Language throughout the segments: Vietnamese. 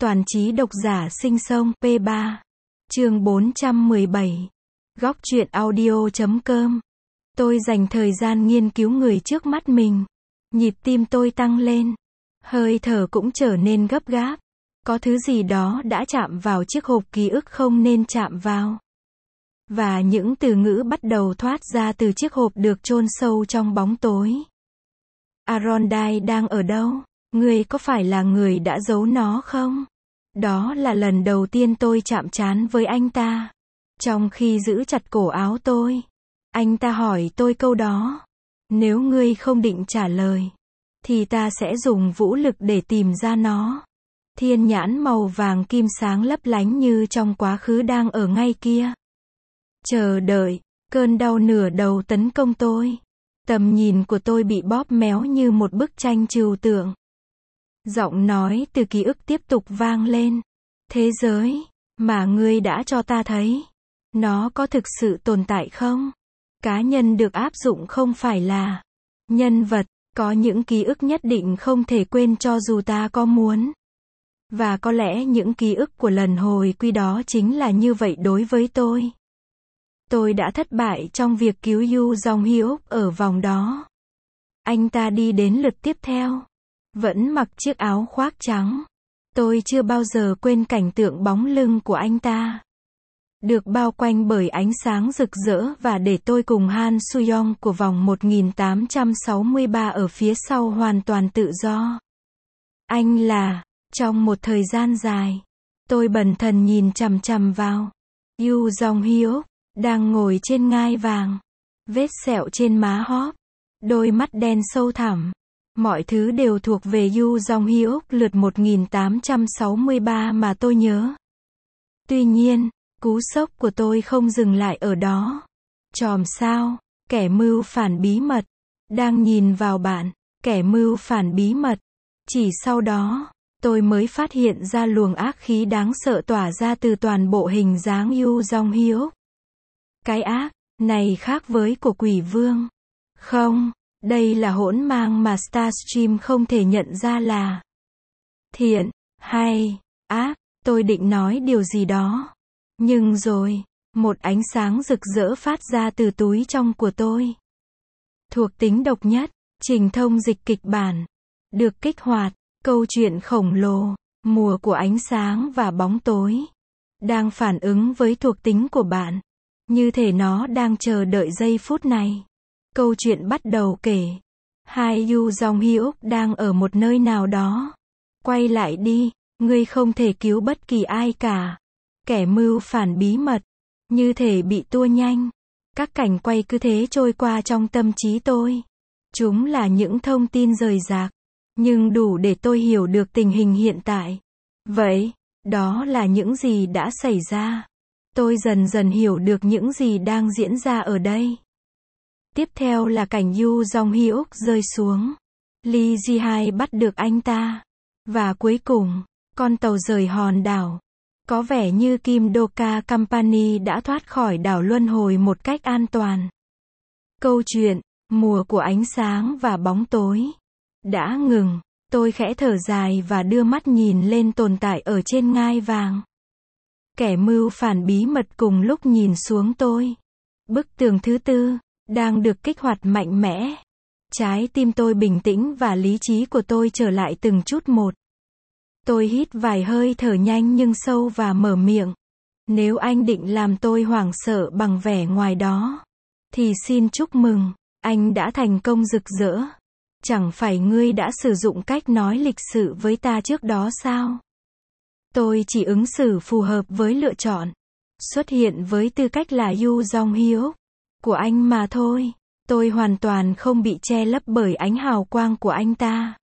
Toàn trí độc giả sinh sông P3. Chương 417. Góc truyện audio.com. Tôi dành thời gian nghiên cứu người trước mắt mình. Nhịp tim tôi tăng lên. Hơi thở cũng trở nên gấp gáp. Có thứ gì đó đã chạm vào chiếc hộp ký ức không nên chạm vào. Và những từ ngữ bắt đầu thoát ra từ chiếc hộp được chôn sâu trong bóng tối. Arondai đang ở đâu? Ngươi có phải là người đã giấu nó không? Đó là lần đầu tiên tôi chạm trán với anh ta. Trong khi giữ chặt cổ áo tôi, anh ta hỏi tôi câu đó. Nếu ngươi không định trả lời, thì ta sẽ dùng vũ lực để tìm ra nó. Thiên nhãn màu vàng kim sáng lấp lánh như trong quá khứ đang ở ngay kia. Chờ đợi, cơn đau nửa đầu tấn công tôi. Tầm nhìn của tôi bị bóp méo như một bức tranh trừu tượng. Giọng nói từ ký ức tiếp tục vang lên. Thế giới mà ngươi đã cho ta thấy, nó có thực sự tồn tại không? Cá nhân được áp dụng không phải là nhân vật, có những ký ức nhất định không thể quên cho dù ta có muốn. Và có lẽ những ký ức của lần hồi quy đó chính là như vậy đối với tôi. Tôi đã thất bại trong việc cứu Yu Jong-hyuk ở vòng đó. Anh ta đi đến lượt tiếp theo. Vẫn mặc chiếc áo khoác trắng. Tôi chưa bao giờ quên cảnh tượng bóng lưng của anh ta. Được bao quanh bởi ánh sáng rực rỡ và để tôi cùng Han Soo-young của vòng 1863 ở phía sau hoàn toàn tự do. Anh là, trong một thời gian dài, tôi bần thần nhìn chằm chằm vào Yu Jong-hyuk, đang ngồi trên ngai vàng. Vết sẹo trên má hóp. Đôi mắt đen sâu thẳm. Mọi thứ đều thuộc về Yu Jong-hyuk lượt 1863 mà tôi nhớ. Tuy nhiên, cú sốc của tôi không dừng lại ở đó. Chòm sao, kẻ mưu phản bí mật, đang nhìn vào bạn, kẻ mưu phản bí mật. Chỉ sau đó, tôi mới phát hiện ra luồng ác khí đáng sợ tỏa ra từ toàn bộ hình dáng Yu Jong-hyuk. Cái ác này khác với của quỷ vương. Không, đây là hỗn mang mà Starstream không thể nhận ra là thiện, hay ác. Tôi định nói điều gì đó. Nhưng rồi, một ánh sáng rực rỡ phát ra từ túi trong của tôi. Thuộc tính độc nhất, trình thông dịch kịch bản. Được kích hoạt, câu chuyện khổng lồ, mùa của ánh sáng và bóng tối. Đang phản ứng với thuộc tính của bạn. Như thể nó đang chờ đợi giây phút này. Câu chuyện bắt đầu kể. Hai Yu Jong-hyuk đang ở một nơi nào đó. Quay lại đi, ngươi không thể cứu bất kỳ ai cả. Kẻ mưu phản bí mật, như thể bị tua nhanh. Các cảnh quay cứ thế trôi qua trong tâm trí tôi. Chúng là những thông tin rời rạc, nhưng đủ để tôi hiểu được tình hình hiện tại. Vậy, đó là những gì đã xảy ra. Tôi dần dần hiểu được những gì đang diễn ra ở đây. Tiếp theo là cảnh Yu Jong-hyuk rơi xuống. Lee Ji-hai bắt được anh ta. Và cuối cùng, con tàu rời hòn đảo. Có vẻ như Kim Doka Company đã thoát khỏi đảo luân hồi một cách an toàn. Câu chuyện, mùa của ánh sáng và bóng tối, đã ngừng. Tôi khẽ thở dài và đưa mắt nhìn lên tồn tại ở trên ngai vàng. Kẻ mưu phản bí mật cùng lúc nhìn xuống tôi. Bức tường thứ tư đang được kích hoạt mạnh mẽ. Trái tim tôi bình tĩnh và lý trí của tôi trở lại từng chút một. Tôi hít vài hơi thở nhanh nhưng sâu và mở miệng. Nếu anh định làm tôi hoảng sợ bằng vẻ ngoài đó, thì xin chúc mừng, anh đã thành công rực rỡ. Chẳng phải ngươi đã sử dụng cách nói lịch sự với ta trước đó sao? Tôi chỉ ứng xử phù hợp với lựa chọn. Xuất hiện với tư cách là Yu Jong-hyuk của anh mà thôi. Tôi hoàn toàn không bị che lấp bởi ánh hào quang của anh ta.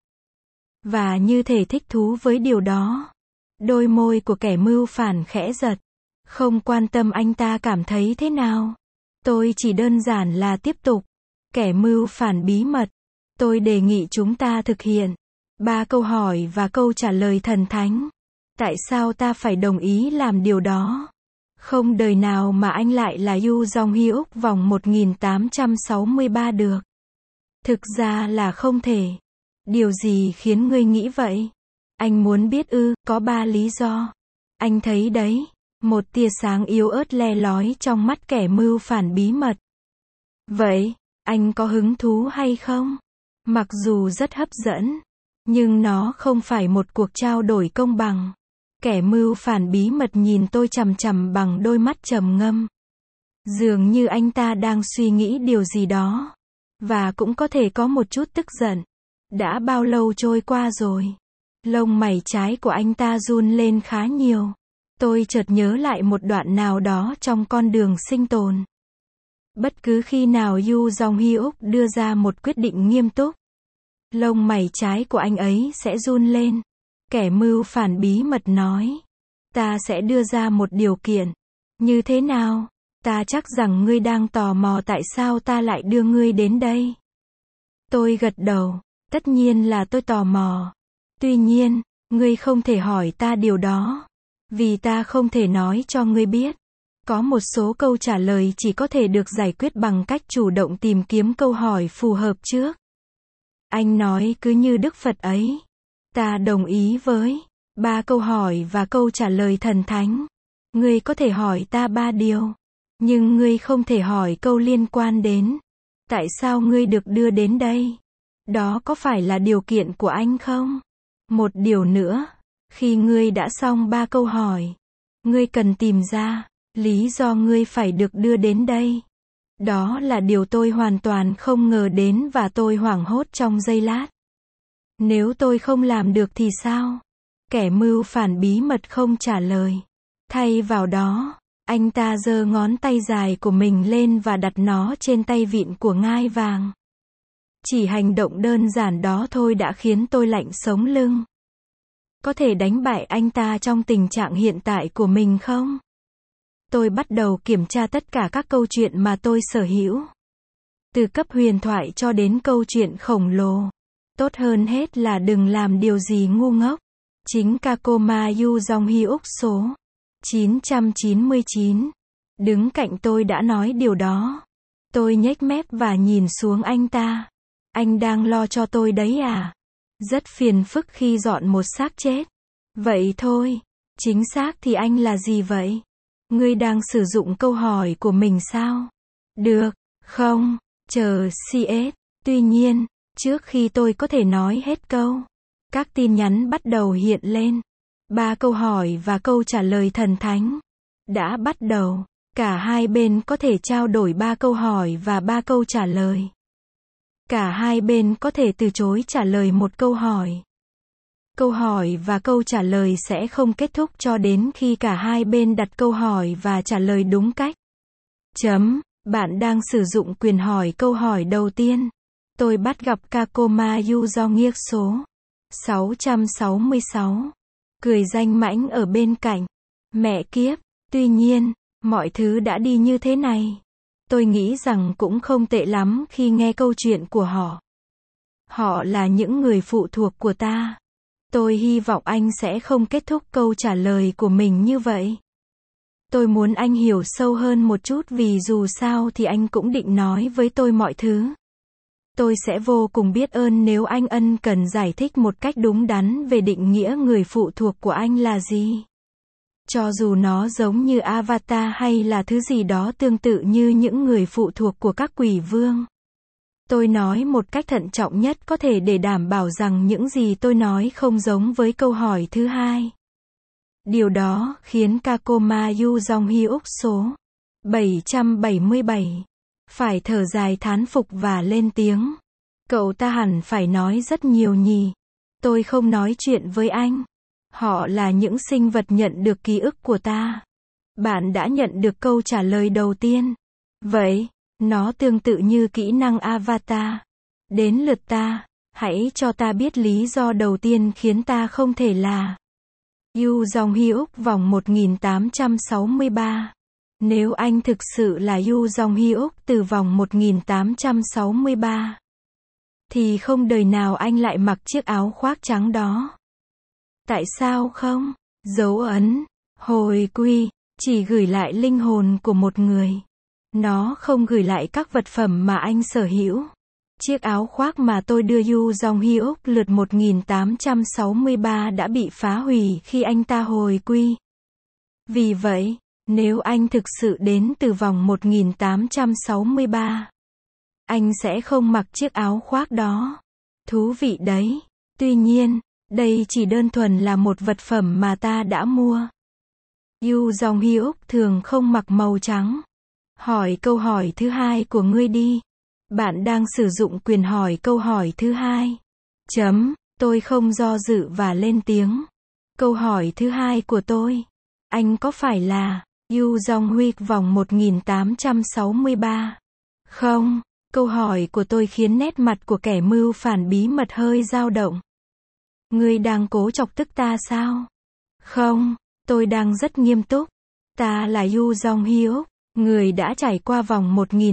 Và như thể thích thú với điều đó. Đôi môi của kẻ mưu phản khẽ giật. Không quan tâm anh ta cảm thấy thế nào. Tôi chỉ đơn giản là tiếp tục. Kẻ mưu phản bí mật. Tôi đề nghị chúng ta thực hiện 3 câu hỏi và câu trả lời thần thánh. Tại sao ta phải đồng ý làm điều đó? Không đời nào mà anh lại là Yu Jong-hyuk vòng 1863 được. Thực ra là không thể. Điều gì khiến ngươi nghĩ vậy? Anh muốn biết ư, có 3 lý do. Anh thấy đấy, một tia sáng yếu ớt le lói trong mắt kẻ mưu phản bí mật. Vậy, anh có hứng thú hay không? Mặc dù rất hấp dẫn, nhưng nó không phải một cuộc trao đổi công bằng. Kẻ mưu phản bí mật nhìn tôi chằm chằm bằng đôi mắt trầm ngâm. Dường như anh ta đang suy nghĩ điều gì đó. Và cũng có thể có một chút tức giận. Đã bao lâu trôi qua rồi? Lông mày trái của anh ta run lên khá nhiều. Tôi chợt nhớ lại một đoạn nào đó trong con đường sinh tồn. Bất cứ khi nào Yu Jong-hyuk đưa ra một quyết định nghiêm túc, lông mày trái của anh ấy sẽ run lên. Kẻ mưu phản bí mật nói, ta sẽ đưa ra một điều kiện. Như thế nào? Ta chắc rằng ngươi đang tò mò tại sao ta lại đưa ngươi đến đây. Tôi gật đầu, tất nhiên là tôi tò mò. Tuy nhiên, ngươi không thể hỏi ta điều đó. Vì ta không thể nói cho ngươi biết. Có một số câu trả lời chỉ có thể được giải quyết bằng cách chủ động tìm kiếm câu hỏi phù hợp trước. Anh nói cứ như Đức Phật ấy. Ta đồng ý với 3 câu hỏi và câu trả lời thần thánh. Ngươi có thể hỏi ta 3 điều. Nhưng ngươi không thể hỏi câu liên quan đến tại sao ngươi được đưa đến đây. Đó có phải là điều kiện của anh không? Một điều nữa. Khi ngươi đã xong 3 câu hỏi, ngươi cần tìm ra lý do ngươi phải được đưa đến đây. Đó là điều tôi hoàn toàn không ngờ đến và tôi hoảng hốt trong giây lát. Nếu tôi không làm được thì sao? Kẻ mưu phản bí mật không trả lời. Thay vào đó, anh ta giơ ngón tay dài của mình lên và đặt nó trên tay vịn của ngai vàng. Chỉ hành động đơn giản đó thôi đã khiến tôi lạnh sống lưng. Có thể đánh bại anh ta trong tình trạng hiện tại của mình không? Tôi bắt đầu kiểm tra tất cả các câu chuyện mà tôi sở hữu. Từ cấp huyền thoại cho đến câu chuyện khổng lồ. Tốt hơn hết là đừng làm điều gì ngu ngốc. Chính Kakoma Yu Jong-hyuk số 999 đứng cạnh tôi đã nói điều đó. Tôi nhếch mép và nhìn xuống anh ta. Anh đang lo cho tôi đấy à? Rất phiền phức khi dọn một xác chết. Vậy thôi. Chính xác thì anh là gì vậy? Ngươi đang sử dụng câu hỏi của mình sao? Được, không, chờ CS. Tuy nhiên, trước khi tôi có thể nói hết câu, các tin nhắn bắt đầu hiện lên. 3 câu hỏi và câu trả lời thần thánh đã bắt đầu. Cả hai bên có thể trao đổi 3 câu hỏi và 3 câu trả lời. Cả hai bên có thể từ chối trả lời một câu hỏi. Câu hỏi và câu trả lời sẽ không kết thúc cho đến khi cả hai bên đặt câu hỏi và trả lời đúng cách. Bạn đang sử dụng quyền hỏi câu hỏi đầu tiên. Tôi bắt gặp Kakoma Yu Jong-hyuk số 666. Cười danh mãnh ở bên cạnh. Mẹ kiếp, tuy nhiên, mọi thứ đã đi như thế này. Tôi nghĩ rằng cũng không tệ lắm khi nghe câu chuyện của họ. Họ là những người phụ thuộc của ta. Tôi hy vọng anh sẽ không kết thúc câu trả lời của mình như vậy. Tôi muốn anh hiểu sâu hơn một chút vì dù sao thì anh cũng định nói với tôi mọi thứ. Tôi sẽ vô cùng biết ơn nếu anh ân cần giải thích một cách đúng đắn về định nghĩa người phụ thuộc của anh là gì. Cho dù nó giống như Avatar hay là thứ gì đó tương tự như những người phụ thuộc của các quỷ vương. Tôi nói một cách thận trọng nhất có thể để đảm bảo rằng những gì tôi nói không giống với câu hỏi thứ hai. Điều đó khiến Kakoma Yu Jong-hyuk số 777 phải thở dài thán phục và lên tiếng. Cậu ta hẳn phải nói rất nhiều nhỉ. Tôi không nói chuyện với anh. Họ là những sinh vật nhận được ký ức của ta. Bạn đã nhận được câu trả lời đầu tiên. Vậy, nó tương tự như kỹ năng Avatar. Đến lượt ta, hãy cho ta biết lý do đầu tiên khiến ta không thể là Yu Jong-hyuk vòng 1863. Nếu anh thực sự là Yu Jong-hyuk từ vòng 1863, thì không đời nào anh lại mặc chiếc áo khoác trắng đó. Tại sao không? Dấu ấn, hồi quy, chỉ gửi lại linh hồn của một người. Nó không gửi lại các vật phẩm mà anh sở hữu. Chiếc áo khoác mà tôi đưa Yu Jong Hyuk lượt 1863 đã bị phá hủy khi anh ta hồi quy. Vì vậy, nếu anh thực sự đến từ vòng 1863, anh sẽ không mặc chiếc áo khoác đó. Thú vị đấy. Tuy nhiên, đây chỉ đơn thuần là một vật phẩm mà ta đã mua. Yu Jong Hyuk thường không mặc màu trắng. Hỏi câu hỏi thứ hai của ngươi đi. Bạn đang sử dụng quyền hỏi câu hỏi thứ hai. Tôi không do dự và lên tiếng. Câu hỏi thứ hai của tôi. Anh có phải là Yu Jong Hyuk vòng 1863? Không. Câu hỏi của tôi khiến nét mặt của kẻ mưu phản bí mật hơi dao động. Ngươi đang cố chọc tức ta sao? Không, tôi đang rất nghiêm túc. Ta là Yu Jong Hyuk, người đã trải qua vòng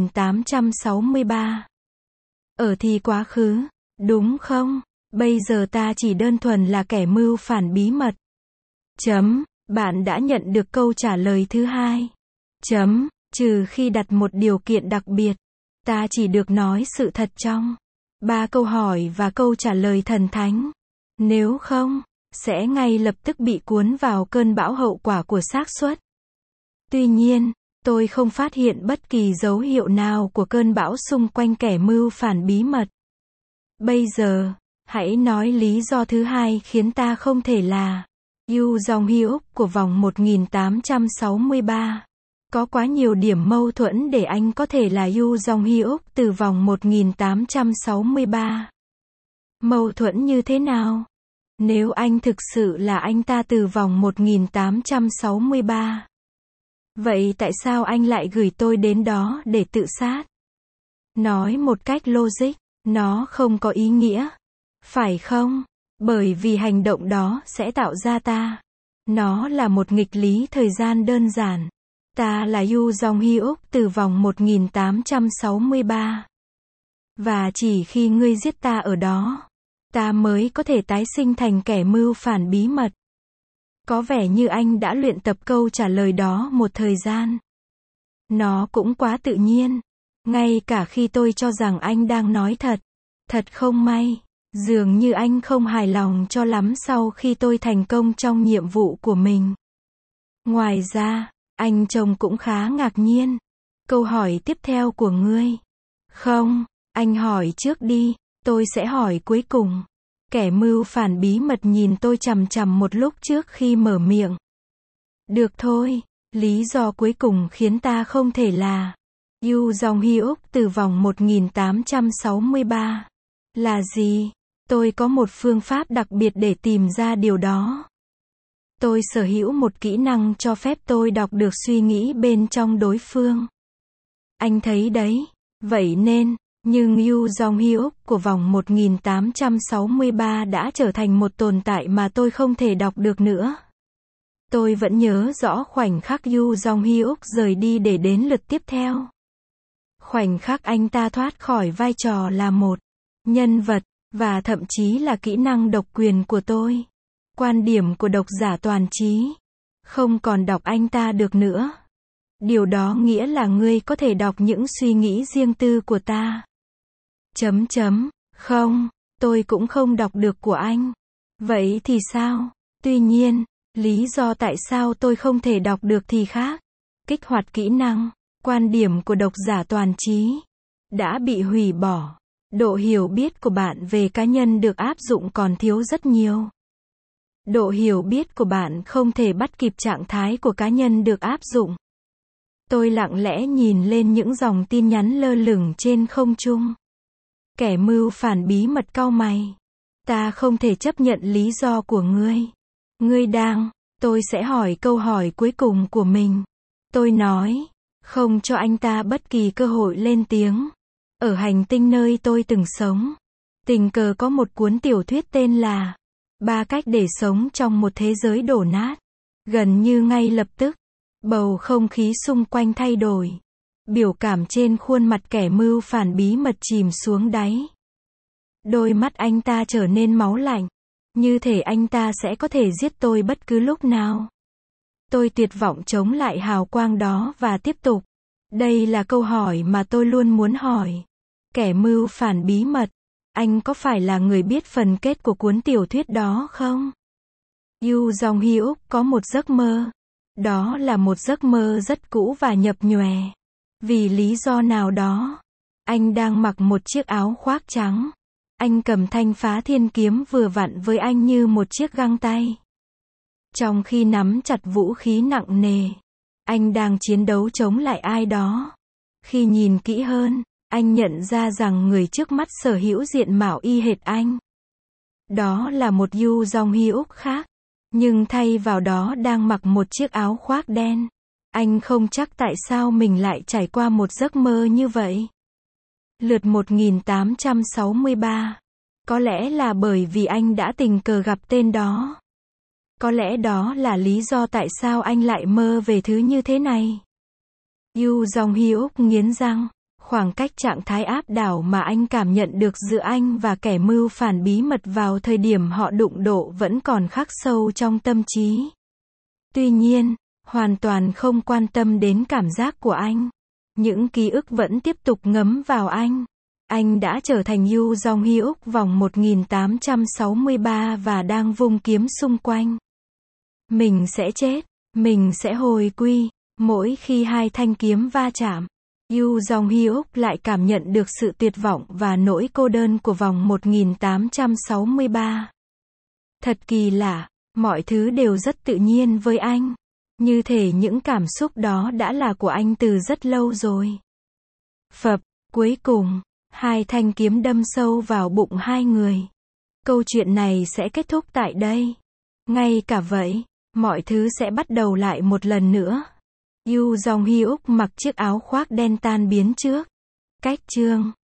1863. Ở thì quá khứ, đúng không? Bây giờ ta chỉ đơn thuần là kẻ mưu phản bí mật. Bạn đã nhận được câu trả lời thứ hai. Trừ khi đặt một điều kiện đặc biệt. Ta chỉ được nói sự thật trong 3 câu hỏi và câu trả lời thần thánh. Nếu không, sẽ ngay lập tức bị cuốn vào cơn bão hậu quả của xác suất. Tuy nhiên, tôi không phát hiện bất kỳ dấu hiệu nào của cơn bão xung quanh kẻ mưu phản bí mật. Bây giờ, hãy nói lý do thứ hai khiến ta không thể là Yu Jong Hyuk của vòng 1863. Có quá nhiều điểm mâu thuẫn để anh có thể là Yu Jong Hyuk từ vòng 1863. Mâu thuẫn như thế nào? Nếu anh thực sự là anh ta từ vòng 1863, vậy tại sao anh lại gửi tôi đến đó để tự sát? Nói một cách logic, nó không có ý nghĩa. Phải không? Bởi vì hành động đó sẽ tạo ra ta. Nó là một nghịch lý thời gian đơn giản. Ta là Yu Jong Hyuk từ vòng 1863. Và chỉ khi ngươi giết ta ở đó, ta mới có thể tái sinh thành kẻ mưu phản bí mật. Có vẻ như anh đã luyện tập câu trả lời đó một thời gian. Nó cũng quá tự nhiên. Ngay cả khi tôi cho rằng anh đang nói thật. Thật không may. Dường như anh không hài lòng cho lắm sau khi tôi thành công trong nhiệm vụ của mình. Ngoài ra, anh trông cũng khá ngạc nhiên. Câu hỏi tiếp theo của ngươi. Không, anh hỏi trước đi, tôi sẽ hỏi cuối cùng. Kẻ mưu phản bí mật nhìn tôi chằm chằm một lúc trước khi mở miệng. Được thôi, lý do cuối cùng khiến ta không thể là Yu Jong Hyuk từ vòng 1863. Là gì? Tôi có một phương pháp đặc biệt để tìm ra điều đó. Tôi sở hữu một kỹ năng cho phép tôi đọc được suy nghĩ bên trong đối phương. Anh thấy đấy. Vậy nên, nhưng Yu Jong Hyuk của vòng 1863 đã trở thành một tồn tại mà tôi không thể đọc được nữa. Tôi vẫn nhớ rõ khoảnh khắc Yu Jong Hyuk rời đi để đến lượt tiếp theo. Khoảnh khắc anh ta thoát khỏi vai trò là một nhân vật, và thậm chí là kỹ năng độc quyền của tôi. Quan điểm của độc giả toàn trí. Không còn đọc anh ta được nữa. Điều đó nghĩa là ngươi có thể đọc những suy nghĩ riêng tư của ta. Không, tôi cũng không đọc được của anh. Vậy thì sao? Tuy nhiên, lý do tại sao tôi không thể đọc được thì khác. Kích hoạt kỹ năng, quan điểm của độc giả toàn trí đã bị hủy bỏ. Độ hiểu biết của bạn về cá nhân được áp dụng còn thiếu rất nhiều. Độ hiểu biết của bạn không thể bắt kịp trạng thái của cá nhân được áp dụng. Tôi lặng lẽ nhìn lên những dòng tin nhắn lơ lửng trên không trung. Kẻ mưu phản bí mật cau mày. Ta không thể chấp nhận lý do của ngươi. Ngươi đang, tôi sẽ hỏi câu hỏi cuối cùng của mình. Tôi nói, không cho anh ta bất kỳ cơ hội lên tiếng. Ở hành tinh nơi tôi từng sống, tình cờ có một cuốn tiểu thuyết tên là 3 cách để sống trong một thế giới đổ nát. Gần như ngay lập tức, bầu không khí xung quanh thay đổi. Biểu cảm trên khuôn mặt kẻ mưu phản bí mật chìm xuống đáy. Đôi mắt anh ta trở nên máu lạnh. Như thể anh ta sẽ có thể giết tôi bất cứ lúc nào. Tôi tuyệt vọng chống lại hào quang đó và tiếp tục. Đây là câu hỏi mà tôi luôn muốn hỏi. Kẻ mưu phản bí mật. Anh có phải là người biết phần kết của cuốn tiểu thuyết đó không? Yoo Jong-hyuk có một giấc mơ. Đó là một giấc mơ rất cũ và nhập nhòe. Vì lý do nào đó, anh đang mặc một chiếc áo khoác trắng. Anh cầm thanh phá thiên kiếm vừa vặn với anh như một chiếc găng tay. Trong khi nắm chặt vũ khí nặng nề, anh đang chiến đấu chống lại ai đó. Khi nhìn kỹ hơn, anh nhận ra rằng người trước mắt sở hữu diện mạo y hệt anh. Đó là một Yoo Jong-hyuk khác, nhưng thay vào đó đang mặc một chiếc áo khoác đen. Anh không chắc tại sao mình lại trải qua một giấc mơ như vậy. Lượt 1863. Có lẽ là bởi vì anh đã tình cờ gặp tên đó. Có lẽ đó là lý do tại sao anh lại mơ về thứ như thế này. Yoo Jong-hyuk nghiến răng. Khoảng cách trạng thái áp đảo mà anh cảm nhận được giữa anh và kẻ mưu phản bí mật vào thời điểm họ đụng độ vẫn còn khắc sâu trong tâm trí. Tuy nhiên, hoàn toàn không quan tâm đến cảm giác của anh. Những ký ức vẫn tiếp tục ngấm vào anh. Anh đã trở thành Yoo Jong-hyuk vòng 1863 và đang vung kiếm xung quanh. Mình sẽ chết, mình sẽ hồi quy. Mỗi khi hai thanh kiếm va chạm, Yoo Jong-hyuk lại cảm nhận được sự tuyệt vọng và nỗi cô đơn của vòng 1863. Thật kỳ lạ, mọi thứ đều rất tự nhiên với anh. Như thể những cảm xúc đó đã là của anh từ rất lâu rồi. Phập, cuối cùng, hai thanh kiếm đâm sâu vào bụng hai người. Câu chuyện này sẽ kết thúc tại đây. Ngay cả vậy, mọi thứ sẽ bắt đầu lại một lần nữa. Yoo Jong-hyuk mặc chiếc áo khoác đen tan biến trước. Cách chương